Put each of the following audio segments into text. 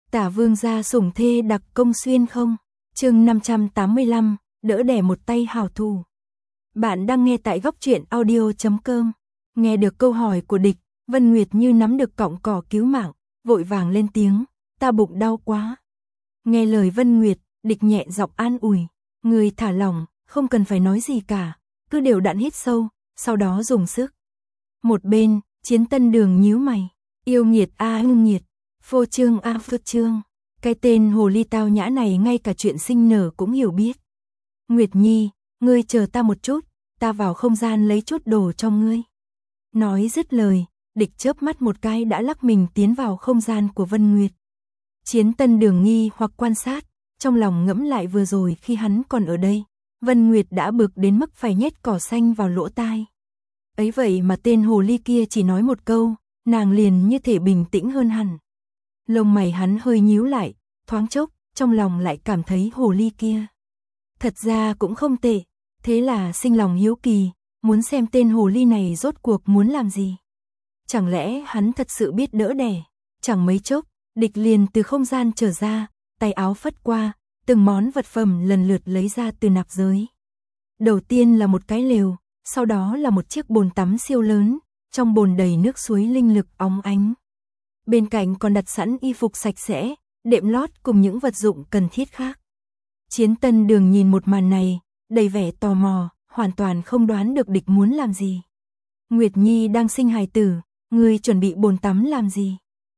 Tả vương gia sủng thê đặc công xuyên không? Chương 585, đỡ đẻ một tay hảo thủ. Bạn đang nghe tại góc truyện audio.com. Nghe được câu hỏi của địch, Vân Nguyệt như nắm được cọng cỏ cứu mạng, vội vàng lên tiếng, ta bụng đau quá. Nghe lời Vân Nguyệt, địch nhẹ giọng an ủi, người thả lỏng, không cần phải nói gì cả, cứ đều đặn hít sâu, sau đó dùng sức. Một bên, Chiến Tân Đường nhíu mày, yêu nghiệt a ưng nghiệt, phô trương a phô trương, cái tên hồ ly tao nhã này ngay cả chuyện sinh nở cũng hiểu biết. Nguyệt Nhi, ngươi chờ ta một chút, ta vào không gian lấy chút đồ cho ngươi. Nói dứt lời, địch chớp mắt một cái đã lắc mình tiến vào không gian của Vân Nguyệt. Chiến Tân Đường nghi hoặc quan sát, trong lòng ngẫm lại vừa rồi khi hắn còn ở đây, Vân Nguyệt đã bực đến mức phải nhét cỏ xanh vào lỗ tai. Ấy vậy mà tên hồ ly kia chỉ nói một câu, nàng liền như thể bình tĩnh hơn hẳn. Lông mày hắn hơi nhíu lại, thoáng chốc, trong lòng lại cảm thấy hồ ly kia thật ra cũng không tệ, thế là sinh lòng hiếu kỳ, muốn xem tên hồ ly này rốt cuộc muốn làm gì. Chẳng lẽ hắn thật sự biết đỡ đẻ? Chẳng mấy chốc, địch liền từ không gian trở ra, tay áo phất qua, từng món vật phẩm lần lượt lấy ra từ nạp giới. Đầu tiên là một cái lều, sau đó là một chiếc bồn tắm siêu lớn, trong bồn đầy nước suối linh lực óng ánh. Bên cạnh còn đặt sẵn y phục sạch sẽ, đệm lót cùng những vật dụng cần thiết khác. Chiến Tân Đường nhìn một màn này, đầy vẻ tò mò, hoàn toàn không đoán được địch muốn làm gì. Nguyệt Nhi đang sinh hài tử, ngươi chuẩn bị bồn tắm làm gì?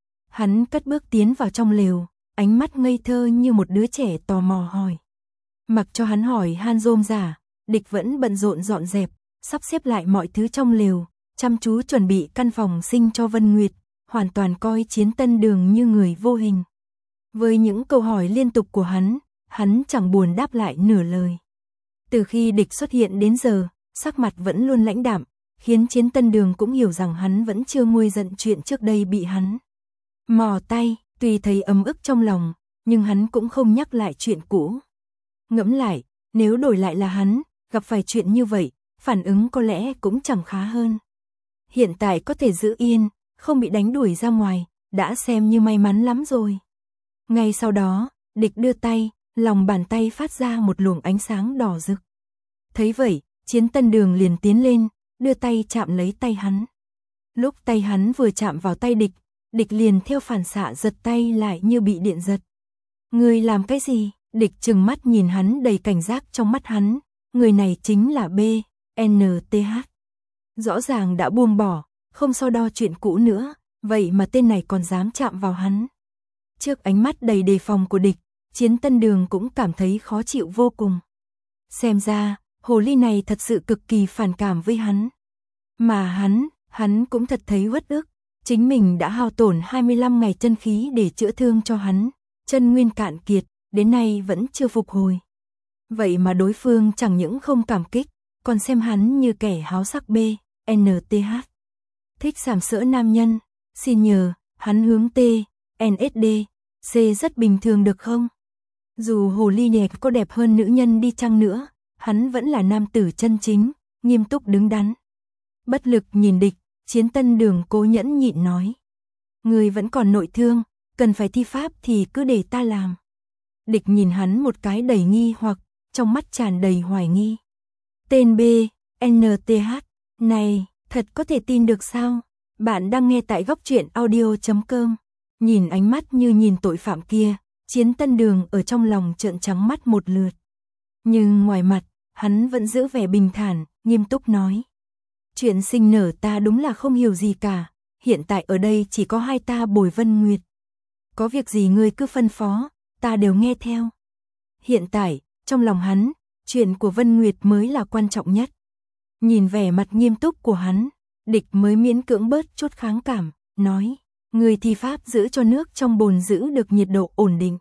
Hắn cất bước tiến vào trong lều, ánh mắt ngây thơ như một đứa trẻ tò mò hỏi. Mặc cho hắn hỏi han rôm rả, địch vẫn bận rộn dọn dẹp, sắp xếp lại mọi thứ trong lều, chăm chú chuẩn bị căn phòng sinh cho Vân Nguyệt, hoàn toàn coi Chiến Tân Đường như người vô hình. Với những câu hỏi liên tục của hắn chẳng buồn đáp lại nửa lời. Từ khi địch xuất hiện đến giờ, sắc mặt vẫn luôn lãnh đạm, khiến Chiến Tân Đường cũng hiểu rằng hắn vẫn chưa nguôi giận chuyện trước đây bị hắn mò tay, tuy thấy ấm ức trong lòng, nhưng hắn cũng không nhắc lại chuyện cũ. Ngẫm lại, nếu đổi lại là hắn, gặp phải chuyện như vậy, phản ứng có lẽ cũng chẳng khá hơn. Hiện tại có thể giữ yên, không bị đánh đuổi ra ngoài, đã xem như may mắn lắm rồi. Ngay sau đó, địch đưa tay, lòng bàn tay phát ra một luồng ánh sáng đỏ rực. Thấy vậy, Chiến Tân Đường liền tiến lên, đưa tay chạm lấy tay hắn. Lúc tay hắn vừa chạm vào tay địch, địch liền theo phản xạ giật tay lại như bị điện giật. Ngươi làm cái gì? Địch trừng mắt nhìn hắn đầy cảnh giác trong mắt hắn, người này chính là BNTH. Rõ ràng đã buông bỏ, không so đo chuyện cũ nữa, vậy mà tên này còn dám chạm vào hắn. Trước ánh mắt đầy đề phòng của địch, Chiến Tân Đường cũng cảm thấy khó chịu vô cùng. Xem ra, hồ ly này thật sự cực kỳ phản cảm với hắn. Mà hắn cũng thật thấy uất ức, chính mình đã hao tổn 25 ngày chân khí để chữa thương cho hắn, chân nguyên cạn kiệt, đến nay vẫn chưa phục hồi. Vậy mà đối phương chẳng những không cảm kích, còn xem hắn như kẻ háo sắc BNTH. Thích sàm sỡ nam nhân, xin nhờ, hắn hướng TNSD, C rất bình thường được không? Dù hồ ly này có đẹp hơn nữ nhân đi chăng nữa, hắn vẫn là nam tử chân chính, nghiêm túc đứng đắn. Bất lực nhìn địch, Chiến Tân Đường cố nhẫn nhịn nói. Người vẫn còn nội thương, cần phải thi pháp thì cứ để ta làm. Địch nhìn hắn một cái đầy nghi hoặc, trong mắt tràn đầy hoài nghi. Tên BNTH, này, thật có thể tin được sao? Bạn đang nghe tại góc truyện audio.com. Nhìn ánh mắt như nhìn tội phạm kia, Chiến Tân Đường ở trong lòng trợn trắng mắt một lượt. Nhưng ngoài mặt, hắn vẫn giữ vẻ bình thản, nghiêm túc nói. Chuyện sinh nở ta đúng là không hiểu gì cả, hiện tại ở đây chỉ có hai ta bồi Vân Nguyệt. Có việc gì ngươi cứ phân phó, ta đều nghe theo. Hiện tại, trong lòng hắn, chuyện của Vân Nguyệt mới là quan trọng nhất. Nhìn vẻ mặt nghiêm túc của hắn, địch mới miễn cưỡng bớt chút kháng cảm, nói. Người thi pháp giữ cho nước trong bồn giữ được nhiệt độ ổn định.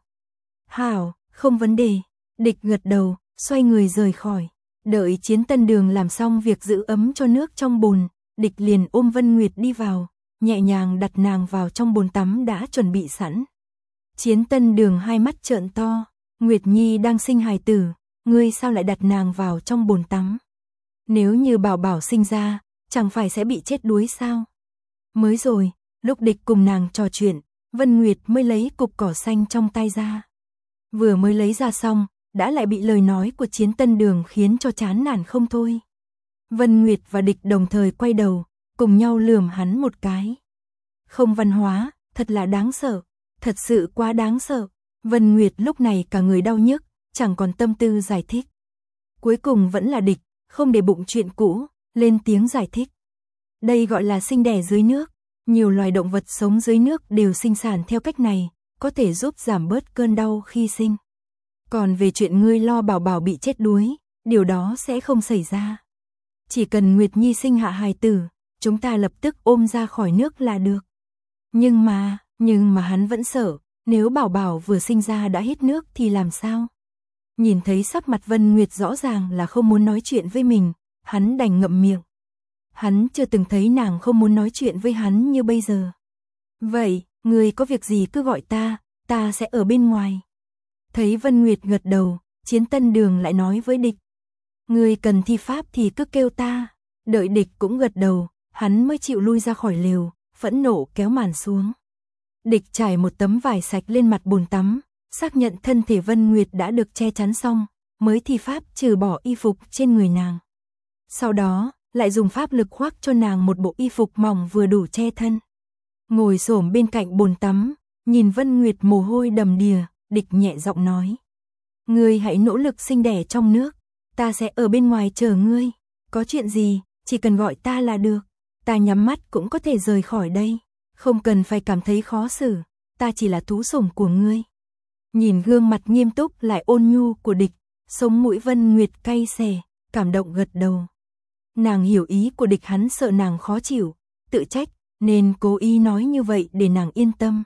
Hảo, không vấn đề. Địch gật đầu, xoay người rời khỏi. Đợi Chiến Tân Đường làm xong việc giữ ấm cho nước trong bồn, địch liền ôm Vân Nguyệt đi vào, nhẹ nhàng đặt nàng vào trong bồn tắm đã chuẩn bị sẵn. Chiến Tân Đường hai mắt trợn to, Nguyệt Nhi đang sinh hài tử, ngươi sao lại đặt nàng vào trong bồn tắm? Nếu như bảo bảo sinh ra, chẳng phải sẽ bị chết đuối sao? Mới rồi, lúc địch cùng nàng trò chuyện, Vân Nguyệt mới lấy cục cỏ xanh trong tay ra. Vừa mới lấy ra xong, đã lại bị lời nói của Chiến Tân Đường khiến cho chán nản không thôi. Vân Nguyệt và Địch đồng thời quay đầu, cùng nhau lườm hắn một cái. Không văn hóa, thật là đáng sợ, thật sự quá đáng sợ. Vân Nguyệt lúc này cả người đau nhức, chẳng còn tâm tư giải thích. Cuối cùng vẫn là Địch, không để bụng chuyện cũ, lên tiếng giải thích. Đây gọi là sinh đẻ dưới nước, nhiều loài động vật sống dưới nước đều sinh sản theo cách này, có thể giúp giảm bớt cơn đau khi sinh. Còn về chuyện ngươi lo Bảo Bảo bị chết đuối, điều đó sẽ không xảy ra. Chỉ cần Nguyệt Nhi sinh hạ hài tử, chúng ta lập tức ôm ra khỏi nước là được. Nhưng mà hắn vẫn sợ, nếu Bảo Bảo vừa sinh ra đã hết nước thì làm sao? Nhìn thấy sắc mặt Vân Nguyệt rõ ràng là không muốn nói chuyện với mình, hắn đành ngậm miệng. Hắn chưa từng thấy nàng không muốn nói chuyện với hắn như bây giờ. Vậy, người có việc gì cứ gọi ta sẽ ở bên ngoài. Thấy Vân Nguyệt gật đầu, Chiến Tân Đường lại nói với Địch. Người cần thi pháp thì cứ kêu ta. Đợi Địch cũng gật đầu, hắn mới chịu lui ra khỏi lều, phẫn nộ kéo màn xuống. Địch trải một tấm vải sạch lên mặt bồn tắm, xác nhận thân thể Vân Nguyệt đã được che chắn xong, mới thi pháp trừ bỏ y phục trên người nàng. Sau đó, lại dùng pháp lực khoác cho nàng một bộ y phục mỏng vừa đủ che thân. Ngồi xổm bên cạnh bồn tắm, nhìn Vân Nguyệt mồ hôi đầm đìa, Địch nhẹ giọng nói. Ngươi hãy nỗ lực sinh đẻ trong nước, ta sẽ ở bên ngoài chờ ngươi. Có chuyện gì, chỉ cần gọi ta là được. Ta nhắm mắt cũng có thể rời khỏi đây. Không cần phải cảm thấy khó xử, ta chỉ là thú sủng của ngươi. Nhìn gương mặt nghiêm túc lại ôn nhu của Địch, sống mũi Vân Nguyệt cay xè, cảm động gật đầu. Nàng hiểu ý của Địch, hắn sợ nàng khó chịu, tự trách, nên cố ý nói như vậy để nàng yên tâm.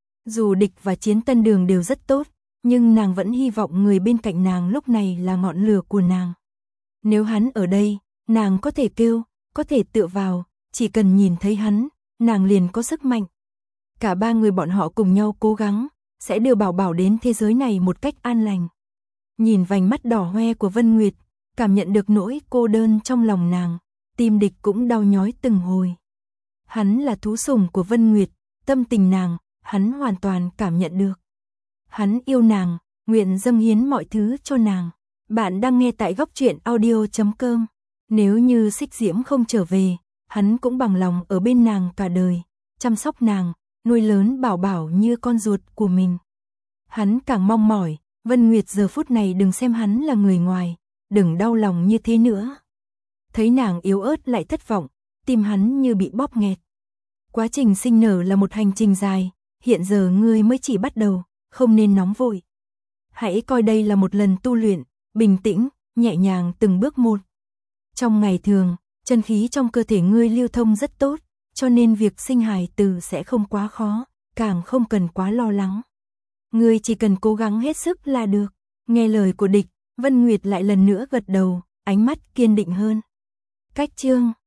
Dù Địch và Chiến Tân Đường đều rất tốt, nhưng nàng vẫn hy vọng người bên cạnh nàng lúc này là ngọn lửa của nàng. Nếu hắn ở đây, nàng có thể kêu, có thể tựa vào, chỉ cần nhìn thấy hắn, nàng liền có sức mạnh. Cả ba người bọn họ cùng nhau cố gắng, sẽ đưa Bảo Bảo đến thế giới này một cách an lành. Nhìn vành mắt đỏ hoe của Vân Nguyệt, cảm nhận được nỗi cô đơn trong lòng nàng, tim Địch cũng đau nhói từng hồi. Hắn là thú sủng của Vân Nguyệt, tâm tình nàng, hắn hoàn toàn cảm nhận được. Hắn yêu nàng, nguyện dâng hiến mọi thứ cho nàng. Bạn đang nghe tại Góc Truyện Audio.com. Nếu như Xích Diễm không trở về, hắn cũng bằng lòng ở bên nàng cả đời, chăm sóc nàng, nuôi lớn Bảo Bảo như con ruột của mình. Hắn càng mong mỏi, Vân Nguyệt giờ phút này đừng xem hắn là người ngoài, đừng đau lòng như thế nữa. Thấy nàng yếu ớt lại thất vọng, tim hắn như bị bóp nghẹt. Quá trình sinh nở là một hành trình dài, hiện giờ ngươi mới chỉ bắt đầu, không nên nóng vội. Hãy coi đây là một lần tu luyện, bình tĩnh, nhẹ nhàng từng bước một. Trong ngày thường, chân khí trong cơ thể ngươi lưu thông rất tốt, cho nên việc sinh hài tử sẽ không quá khó, càng không cần quá lo lắng. Ngươi chỉ cần cố gắng hết sức là được. Nghe lời của Địch, Vân Nguyệt lại lần nữa gật đầu, ánh mắt kiên định hơn. Cách chương